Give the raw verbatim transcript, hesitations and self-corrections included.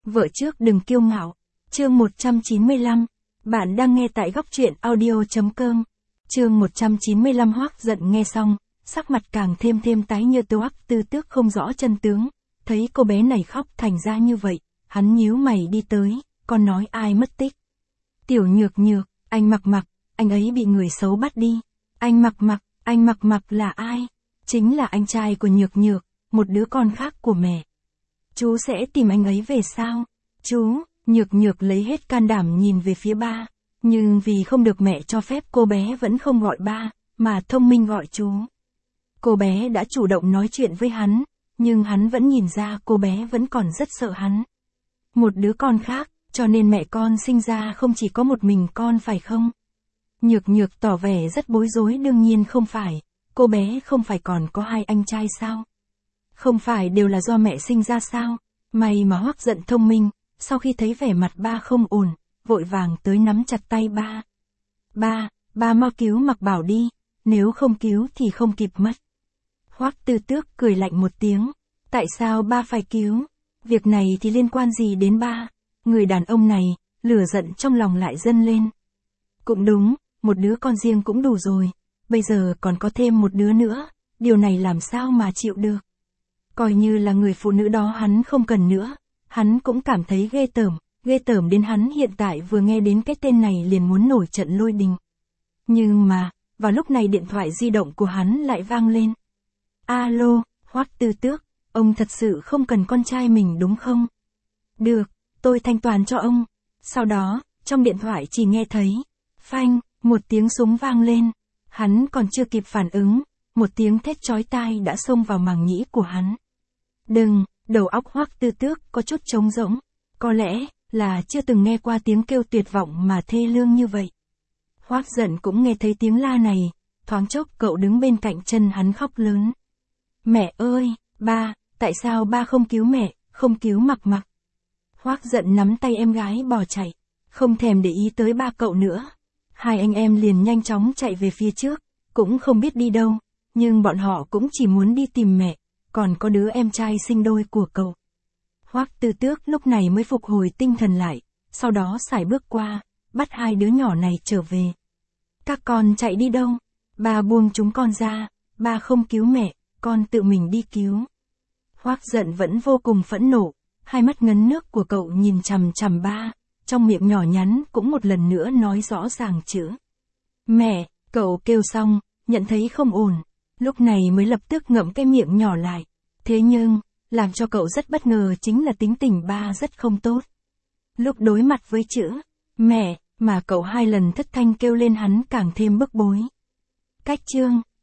Vợ trước đừng kiêu ngạo. Chương một trăm chín mươi lăm. Bạn đang nghe tại góc truyện audio chấm com. Chương một trăm chín mươi lăm. Hoắc giận nghe xong, sắc mặt càng thêm thêm tái như tơ. Hoắc Tư Tước không rõ chân tướng, thấy cô bé này khóc thành ra như vậy, hắn nhíu mày đi tới, con nói ai mất tích? Tiểu Nhược Nhược, anh Mặc Mặc, anh ấy bị người xấu bắt đi. Anh Mặc Mặc, anh Mặc Mặc là ai? Chính là anh trai của Nhược Nhược, một đứa con khác của mẹ. Chú sẽ tìm anh ấy về sao? Chú, Nhược Nhược lấy hết can đảm nhìn về phía ba, nhưng vì không được mẹ cho phép cô bé vẫn không gọi ba, mà thông minh gọi chú. Cô bé đã chủ động nói chuyện với hắn, nhưng hắn vẫn nhìn ra cô bé vẫn còn rất sợ hắn. Một đứa con khác, cho nên mẹ con sinh ra không chỉ có một mình con phải không? Nhược Nhược tỏ vẻ rất bối rối. Đương nhiên không phải, cô bé không phải còn có hai anh trai sao? Không phải đều là do mẹ sinh ra sao? May mà Hoắc giận thông minh, sau khi thấy vẻ mặt ba không ổn, vội vàng tới nắm chặt tay ba. Ba, ba mau cứu Mặc Bảo đi, nếu không cứu thì không kịp mất. Hoắc Tư Tước cười lạnh một tiếng, tại sao ba phải cứu? Việc này thì liên quan gì đến ba? Người đàn ông này, lửa giận trong lòng lại dâng lên. Cũng đúng, một đứa con riêng cũng đủ rồi, bây giờ còn có thêm một đứa nữa, điều này làm sao mà chịu được? Coi như là người phụ nữ đó hắn không cần nữa, hắn cũng cảm thấy ghê tởm, ghê tởm đến hắn hiện tại vừa nghe đến cái tên này liền muốn nổi trận lôi đình. Nhưng mà, vào lúc này điện thoại di động của hắn lại vang lên. Alo, Hoắc Tư Tước, ông thật sự không cần con trai mình đúng không? Được, tôi thanh toán cho ông. Sau đó, trong điện thoại chỉ nghe thấy, phanh, một tiếng súng vang lên. Hắn còn chưa kịp phản ứng, một tiếng thét chói tai đã xông vào màng nhĩ của hắn. Đừng, đầu óc Hoắc Tư Tước có chút trống rỗng, có lẽ là chưa từng nghe qua tiếng kêu tuyệt vọng mà thê lương như vậy. Hoắc giận cũng nghe thấy tiếng la này, thoáng chốc cậu đứng bên cạnh chân hắn khóc lớn. Mẹ ơi, ba, tại sao ba không cứu mẹ, không cứu Mặc Mặc? Hoắc giận nắm tay em gái bỏ chạy, không thèm để ý tới ba cậu nữa. Hai anh em liền nhanh chóng chạy về phía trước, cũng không biết đi đâu, nhưng bọn họ cũng chỉ muốn đi tìm mẹ, còn có đứa em trai sinh đôi của cậu. Hoắc Tư Tước lúc này mới phục hồi tinh thần lại, sau đó sải bước qua, bắt hai đứa nhỏ này trở về. Các con chạy đi đâu? Ba buông chúng con ra, ba không cứu mẹ, con tự mình đi cứu. Hoắc giận vẫn vô cùng phẫn nộ, hai mắt ngấn nước của cậu nhìn chằm chằm ba, trong miệng nhỏ nhắn cũng một lần nữa nói rõ ràng chữ. Mẹ, cậu kêu xong, nhận thấy không ổn, lúc này mới lập tức ngậm cái miệng nhỏ lại. Thế nhưng, làm cho cậu rất bất ngờ chính là tính tình ba rất không tốt. Lúc đối mặt với chữ mẹ, mà cậu hai lần thất thanh kêu lên hắn càng thêm bức bối. Cách chương